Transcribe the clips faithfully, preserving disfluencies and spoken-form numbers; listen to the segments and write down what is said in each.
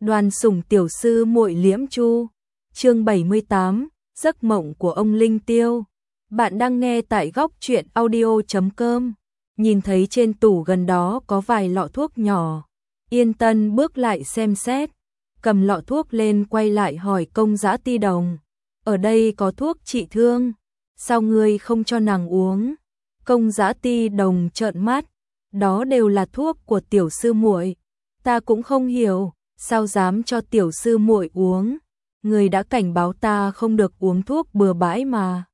Đoàn Sủng tiểu sư muội Liễm Chu. Chương bảy mươi tám, giấc mộng của ông Linh Tiêu. Bạn đang nghe tại góc truyện audio chấm com. Nhìn thấy trên tủ gần đó có vài lọ thuốc nhỏ, Yên Tân bước lại xem xét, cầm lọ thuốc lên quay lại hỏi Công Dã Ti Đồng, ở đây có thuốc trị thương, sao ngươi không cho nàng uống? Công Dã Ti Đồng trợn mắt, đó đều là thuốc của tiểu sư muội, ta cũng không hiểu, sao dám cho tiểu sư muội uống? Người đã cảnh báo ta không được uống thuốc bừa bãi mà.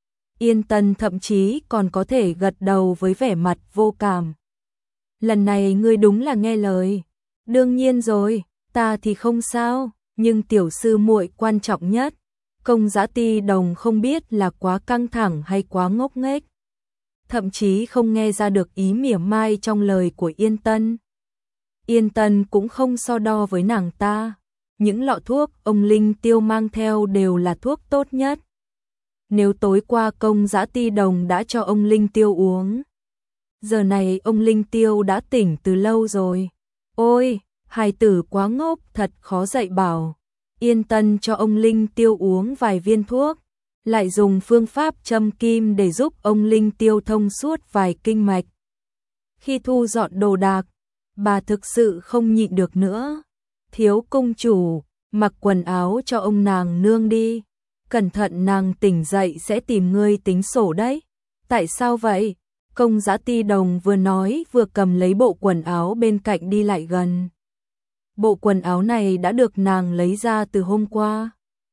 Yên Tân thậm chí còn có thể gật đầu với vẻ mặt vô cảm. Lần này ngươi đúng là nghe lời. Đương nhiên rồi, ta thì không sao, nhưng tiểu sư muội quan trọng nhất. Công Dã Ti Đồng không biết là quá căng thẳng hay quá ngốc nghếch, thậm chí không nghe ra được ý mỉa mai trong lời của Yên Tân. Yên Tân cũng không so đo với nàng ta. Những lọ thuốc ông Linh Tiêu mang theo đều là thuốc tốt nhất. Nếu tối qua Công Dã Ti Đồng đã cho ông Linh Tiêu uống, giờ này ông Linh Tiêu đã tỉnh từ lâu rồi. Ôi, hài tử quá ngốc, thật khó dạy bảo. Yên Tân cho ông Linh Tiêu uống vài viên thuốc, lại dùng phương pháp châm kim để giúp ông Linh Tiêu thông suốt vài kinh mạch. Khi thu dọn đồ đạc, bà thực sự không nhịn được nữa. Thiếu công chủ, mặc quần áo cho ông nàng nương đi. Cẩn thận nàng tỉnh dậy sẽ tìm ngươi tính sổ đấy. Tại sao vậy? Công Dã Ti Đồng vừa nói vừa cầm lấy bộ quần áo bên cạnh đi lại gần. Bộ quần áo này đã được nàng lấy ra từ hôm qua.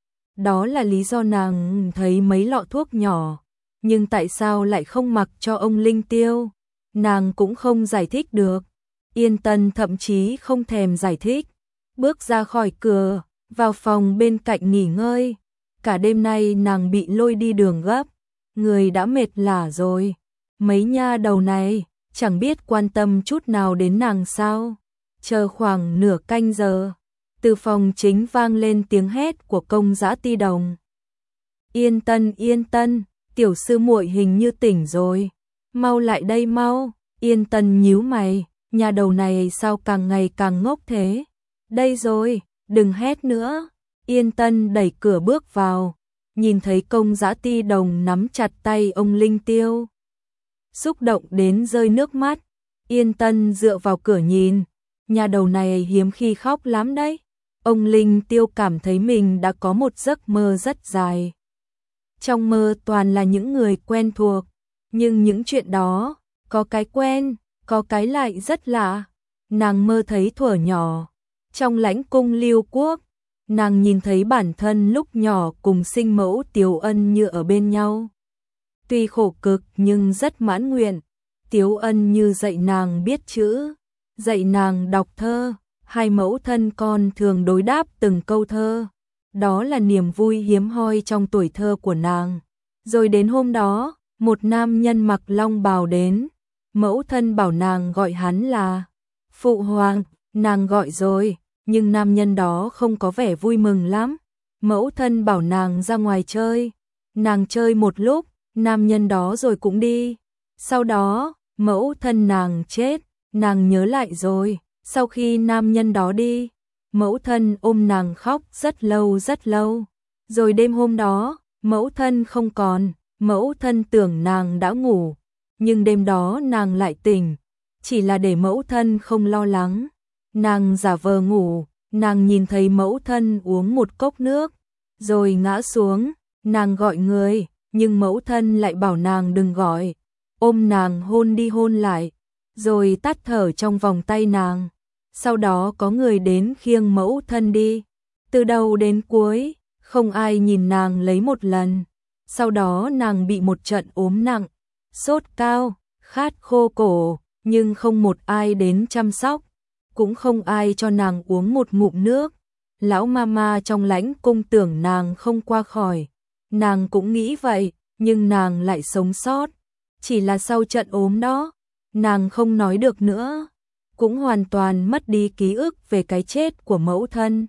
Đó là lý do nàng thấy mấy lọ thuốc nhỏ, nhưng tại sao lại không mặc cho ông Linh Tiêu? Nàng cũng không giải thích được. Yên Tân thậm chí không thèm giải thích, bước ra khỏi cửa, vào phòng bên cạnh nghỉ ngơi. Cả đêm nay nàng bị lôi đi đường gấp, người đã mệt lả rồi. Mấy nha đầu này chẳng biết quan tâm chút nào đến nàng sao. Chờ khoảng nửa canh giờ, từ phòng chính vang lên tiếng hét của Công Dã Ti Đồng. Yên Tân, Yên Tân, tiểu sư muội hình như tỉnh rồi, mau lại đây mau. Yên Tân nhíu mày, nhà đầu này sao càng ngày càng ngốc thế? Đây rồi, đừng hét nữa. Yên Tân đẩy cửa bước vào, nhìn thấy Công Dã Ti Đồng nắm chặt tay ông Linh Tiêu, xúc động đến rơi nước mắt. Yên Tân dựa vào cửa nhìn, nhà đầu này hiếm khi khóc lắm đấy. Ông Linh Tiêu cảm thấy mình đã có một giấc mơ rất dài. Trong mơ toàn là những người quen thuộc, nhưng những chuyện đó, có cái quen, có cái lại rất lạ. Nàng mơ thấy thuở nhỏ, trong lãnh cung Liêu Quốc, nàng nhìn thấy bản thân lúc nhỏ cùng sinh mẫu Tiếu Ân như ở bên nhau. Tuy khổ cực nhưng rất mãn nguyện. Tiếu Ân như dạy nàng biết chữ, dạy nàng đọc thơ, hai mẫu thân con thường đối đáp từng câu thơ. Đó là niềm vui hiếm hoi trong tuổi thơ của nàng. Rồi đến hôm đó, một nam nhân mặc long bào đến, mẫu thân bảo nàng gọi hắn là Phụ Hoàng, nàng gọi rồi, nhưng nam nhân đó không có vẻ vui mừng lắm. Mẫu thân bảo nàng ra ngoài chơi, nàng chơi một lúc, nam nhân đó rồi cũng đi. Sau đó, mẫu thân nàng chết, nàng nhớ lại rồi, sau khi nam nhân đó đi, mẫu thân ôm nàng khóc rất lâu rất lâu. Rồi đêm hôm đó, mẫu thân không còn, mẫu thân tưởng nàng đã ngủ, nhưng đêm đó nàng lại tỉnh, chỉ là để mẫu thân không lo lắng. Nàng giả vờ ngủ, nàng nhìn thấy mẫu thân uống một cốc nước, rồi ngã xuống, nàng gọi người, nhưng mẫu thân lại bảo nàng đừng gọi, ôm nàng hôn đi hôn lại, rồi tắt thở trong vòng tay nàng. Sau đó có người đến khiêng mẫu thân đi, từ đầu đến cuối, không ai nhìn nàng lấy một lần. Sau đó nàng bị một trận ốm nặng, sốt cao, khát khô cổ, nhưng không một ai đến chăm sóc, cũng không ai cho nàng uống một ngụm nước. Lão mama trong lãnh cung tưởng nàng không qua khỏi, nàng cũng nghĩ vậy, nhưng nàng lại sống sót. Chỉ là sau trận ốm đó, nàng không nói được nữa, cũng hoàn toàn mất đi ký ức về cái chết của mẫu thân.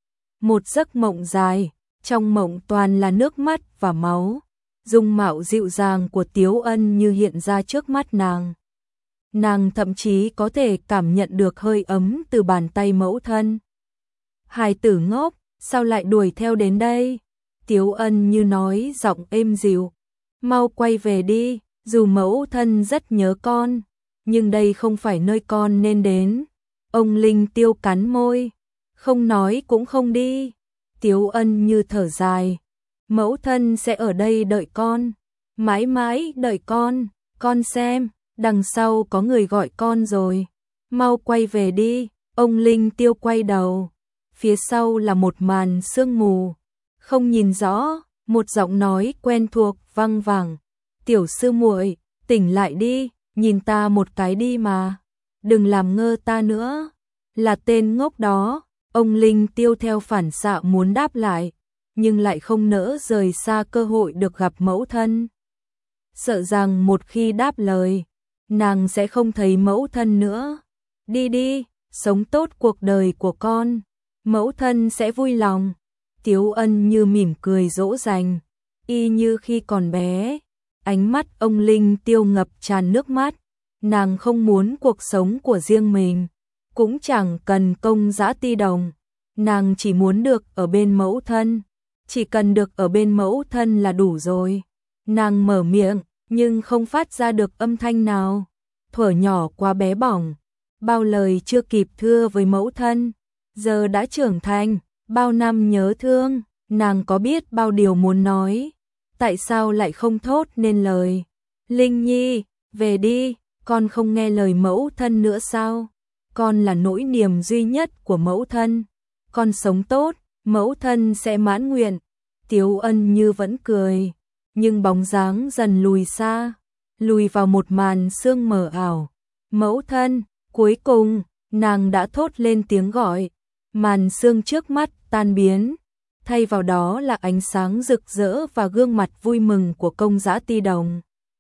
Một giấc mộng dài, trong mộng toàn là nước mắt và máu. Dung mạo dịu dàng của Tiếu Ân như hiện ra trước mắt nàng. Nàng thậm chí có thể cảm nhận được hơi ấm từ bàn tay mẫu thân. Hài tử ngốc, sao lại đuổi theo đến đây? Tiếu Ân như nói giọng êm dịu. Mau quay về đi, dù mẫu thân rất nhớ con, nhưng đây không phải nơi con nên đến. Ông Linh Tiêu cắn môi, không nói cũng không đi. Tiếu Ân như thở dài. Mẫu thân sẽ ở đây đợi con, mãi mãi đợi con, con xem, đằng sau có người gọi con rồi. Mau quay về đi, ông Linh Tiêu quay đầu. Phía sau là một màn sương mù, không nhìn rõ, một giọng nói quen thuộc vang vẳng. Tiểu sư muội, tỉnh lại đi, nhìn ta một cái đi mà, đừng làm ngơ ta nữa. Là tên ngốc đó, ông Linh Tiêu theo phản xạ muốn đáp lại, nhưng lại không nỡ rời xa cơ hội được gặp mẫu thân. Sợ rằng một khi đáp lời, nàng sẽ không thấy mẫu thân nữa. Đi đi, sống tốt cuộc đời của con, mẫu thân sẽ vui lòng. Tiếu Ân như mỉm cười dỗ dành, y như khi còn bé. Ánh mắt ông Linh Tiêu ngập tràn nước mắt, nàng không muốn cuộc sống của riêng mình, cũng chẳng cần công dã ti đồng, nàng chỉ muốn được ở bên mẫu thân, chỉ cần được ở bên mẫu thân là đủ rồi. Nàng mở miệng, nhưng không phát ra được âm thanh nào, thuở nhỏ quá bé bỏng, bao lời chưa kịp thưa với mẫu thân, giờ đã trưởng thành, bao năm nhớ thương, nàng có biết bao điều muốn nói, tại sao lại không thốt nên lời. Linh Nhi, về đi, con không nghe lời mẫu thân nữa sao? Con là nỗi niềm duy nhất của mẫu thân, con sống tốt, mẫu thân sẽ mãn nguyện. Tiếu Ân như vẫn cười, nhưng bóng dáng dần lùi xa, lùi vào một màn sương mờ ảo. Mẫu thân, cuối cùng, nàng đã thốt lên tiếng gọi, màn sương trước mắt tan biến, thay vào đó là ánh sáng rực rỡ và gương mặt vui mừng của công dã ti đồng.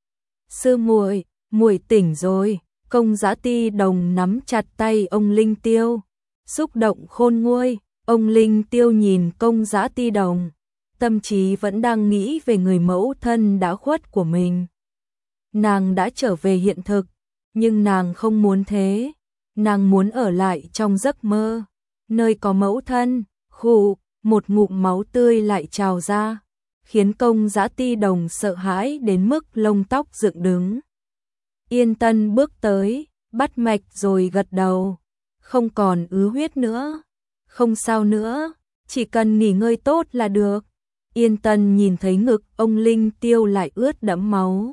Sư muội, muội tỉnh rồi. Công dã ti đồng nắm chặt tay ông Linh Tiêu, xúc động khôn nguôi. Ông Linh Tiêu nhìn công dã ti đồng, tâm trí vẫn đang nghĩ về người mẫu thân đã khuất của mình. Nàng đã trở về hiện thực, nhưng nàng không muốn thế, nàng muốn ở lại trong giấc mơ, nơi có mẫu thân. Khụ, một ngụm máu tươi lại trào ra, khiến công dã ti đồng sợ hãi đến mức lông tóc dựng đứng. Yên Tân bước tới, bắt mạch rồi gật đầu, không còn ứ huyết nữa, không sao nữa, chỉ cần nghỉ ngơi tốt là được. Yên Tân nhìn thấy ngực ông Linh Tiêu lại ướt đẫm máu,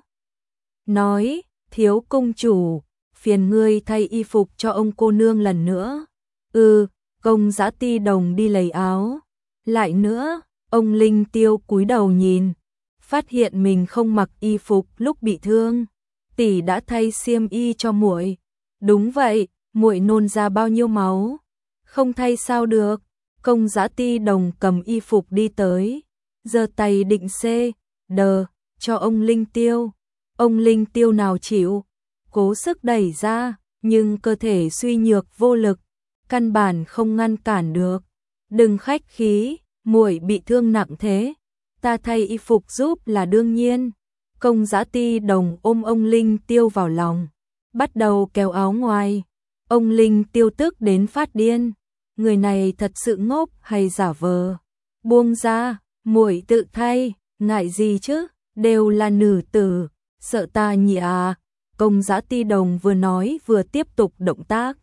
nói, thiếu công chủ, phiền ngươi thay y phục cho ông cô nương lần nữa. Ừ, công dã ti đồng đi lấy áo. Lại nữa, ông Linh Tiêu cúi đầu nhìn, phát hiện mình không mặc y phục lúc bị thương. Tỷ đã thay xiêm y cho muội. Đúng vậy, muội nôn ra bao nhiêu máu? Không thay sao được? Công dã ti đồng cầm y phục đi tới, giơ tay định xê, đờ, cho ông Linh Tiêu. Ông Linh Tiêu nào chịu, cố sức đẩy ra, nhưng cơ thể suy nhược vô lực, căn bản không ngăn cản được. Đừng khách khí, muội bị thương nặng thế, ta thay y phục giúp là đương nhiên. Công dã ti đồng ôm ông Linh Tiêu vào lòng, bắt đầu kéo áo ngoài. Ông Linh Tiêu tức đến phát điên, người này thật sự ngốc hay giả vờ? Buông ra, muội tự thay, ngại gì chứ, đều là nữ tử, sợ ta nhỉ à? Công dã ti đồng vừa nói vừa tiếp tục động tác.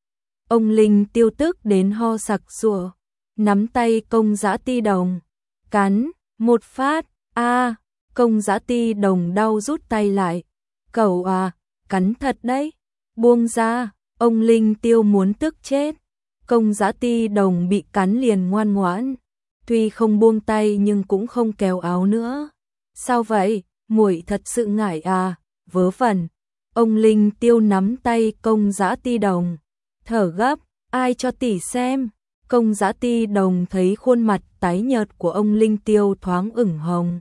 Ông Linh Tiêu tức đến ho sặc sụa, nắm tay công dã ti đồng, cắn một phát. A, công dã ti đồng đau rút tay lại. Cậu à, cắn thật đấy, buông ra. Ông Linh Tiêu muốn tức chết. Công dã ti đồng bị cắn liền ngoan ngoãn, tuy không buông tay nhưng cũng không kéo áo nữa. Sao vậy, muội thật sự ngại à? Vớ vẩn. Ông Linh Tiêu nắm tay công dã ti đồng, thở gấp, ai cho tỷ xem. Công dã ti đồng thấy khuôn mặt tái nhợt của ông Linh Tiêu thoáng ửng hồng,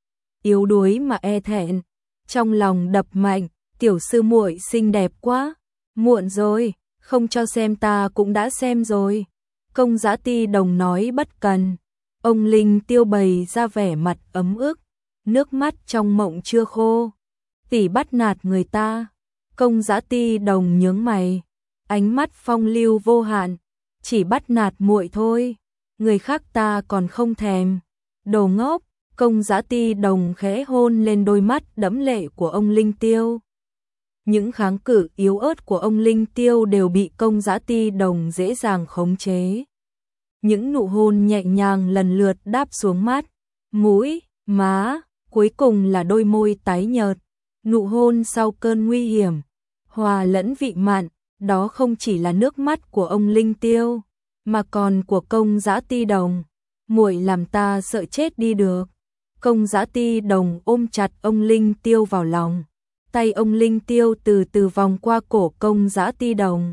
yếu đuối mà e thẹn, trong lòng đập mạnh, tiểu sư muội xinh đẹp quá. Muộn rồi, không cho xem ta cũng đã xem rồi. Công dã ti đồng nói bất cần. Ông Linh Tiêu bày ra vẻ mặt ấm ức, nước mắt trong mộng chưa khô. Tỷ bắt nạt người ta. Công dã ti đồng nhướng mày, ánh mắt phong lưu vô hạn, chỉ bắt nạt muội thôi, người khác ta còn không thèm. Đồ ngốc. Công Giá Ti Đồng khẽ hôn lên đôi mắt đẫm lệ của ông Linh Tiêu. Những kháng cự yếu ớt của ông Linh Tiêu đều bị Công Giá Ti Đồng dễ dàng khống chế. Những nụ hôn nhẹ nhàng lần lượt đáp xuống mắt, mũi, má, cuối cùng là đôi môi tái nhợt. Nụ hôn sau cơn nguy hiểm, hòa lẫn vị mặn, đó không chỉ là nước mắt của ông Linh Tiêu, mà còn của Công Giá Ti Đồng. Muội làm ta sợ chết đi được. Công Giá Ti Đồng ôm chặt ông Linh Tiêu vào lòng. Tay ông Linh Tiêu từ từ vòng qua cổ Công Giá Ti Đồng.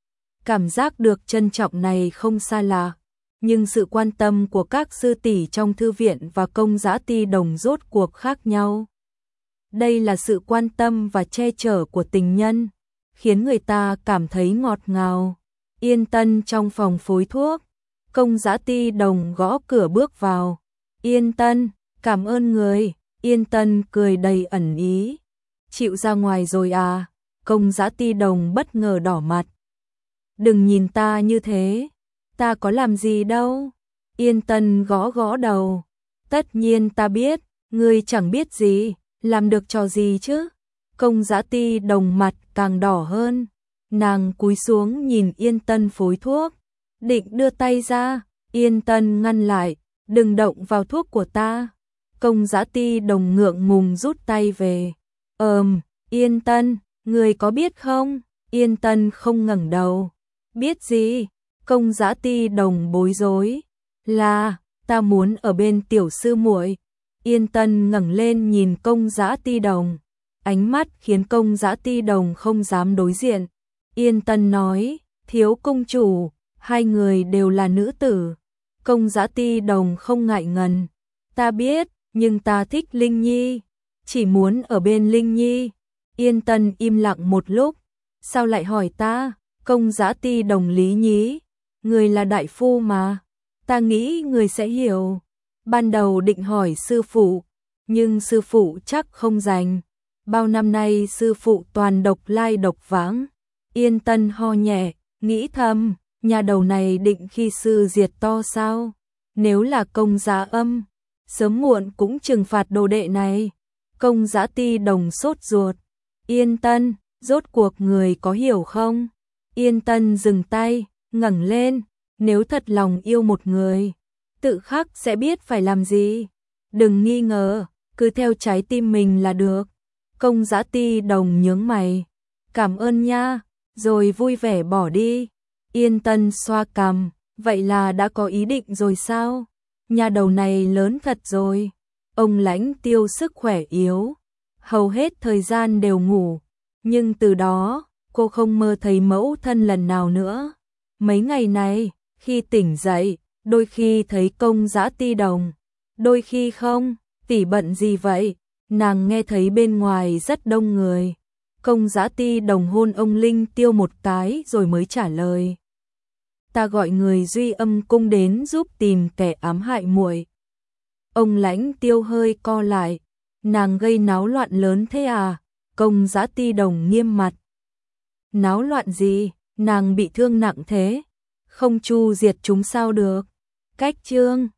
Cảm giác được trân trọng này không xa lạ, nhưng sự quan tâm của các sư tỷ trong thư viện và Công Giá Ti Đồng rốt cuộc khác nhau. Đây là sự quan tâm và che chở của tình nhân, khiến người ta cảm thấy ngọt ngào. Yên Tân trong phòng phối thuốc, Công Giá Ti Đồng gõ cửa bước vào. Yên Tân, cảm ơn người. Yên Tân cười đầy ẩn ý. Chịu ra ngoài rồi à? Công Giá Ti Đồng bất ngờ đỏ mặt. Đừng nhìn ta như thế, ta có làm gì đâu. Yên Tân gõ gõ đầu. Tất nhiên ta biết, ngươi chẳng biết gì, làm được trò gì chứ? Công Giá Ti Đồng mặt càng đỏ hơn. Nàng cúi xuống nhìn Yên Tân phối thuốc, định đưa tay ra. Yên Tân ngăn lại, đừng động vào thuốc của ta. Công Giá Ti Đồng ngượng ngùng rút tay về. Ờm, Yên Tân, người có biết không? Yên Tân không ngẩng đầu. Biết gì? Công Giá Ti Đồng bối rối. Là, ta muốn ở bên tiểu sư muội. Yên Tân ngẩng lên nhìn Công Giá Ti Đồng. Ánh mắt khiến Công Giá Ti Đồng không dám đối diện. Yên Tân nói, thiếu công chủ, hai người đều là nữ tử. Công Giá Ti Đồng không ngại ngần. Ta biết, nhưng ta thích Linh Nhi, chỉ muốn ở bên Linh Nhi. Yên Tân im lặng một lúc. Sao lại hỏi ta? Công Giá Ti Đồng lý nhí. Người là đại phu mà, ta nghĩ người sẽ hiểu. Ban đầu định hỏi sư phụ, nhưng sư phụ chắc không rành. Bao năm nay sư phụ toàn độc lai độc vãng. Yên Tân ho nhẹ, nghĩ thầm, nhà đầu này định khi sư diệt to sao? Nếu là Công Giá Âm, sớm muộn cũng trừng phạt đồ đệ này. Công Giá Ti Đồng sốt ruột. Yên Tân, rốt cuộc người có hiểu không? Yên Tân dừng tay, ngẩng lên. Nếu thật lòng yêu một người, tự khắc sẽ biết phải làm gì. Đừng nghi ngờ, cứ theo trái tim mình là được. Công Giá Ti Đồng nhướng mày. Cảm ơn nha, rồi vui vẻ bỏ đi. Yên Tân xoa cằm. Vậy là đã có ý định rồi sao? Nhà đầu này lớn thật rồi. Ông Lãnh Tiêu sức khỏe yếu, hầu hết thời gian đều ngủ. Nhưng từ đó, cô không mơ thấy mẫu thân lần nào nữa. Mấy ngày này, khi tỉnh dậy, đôi khi thấy Công Giá Ti Đồng, đôi khi không. Tỷ bận gì vậy? Nàng nghe thấy bên ngoài rất đông người. Công Giá Ti Đồng hôn ông Linh Tiêu một cái rồi mới trả lời. Ta gọi người Duy Âm cung đến giúp tìm kẻ ám hại muội. Ông Lãnh Tiêu hơi co lại. Nàng gây náo loạn lớn thế à? Công Giá Ti Đồng nghiêm mặt. Náo loạn gì? Nàng bị thương nặng thế, không chu diệt chúng sao được? Cách chương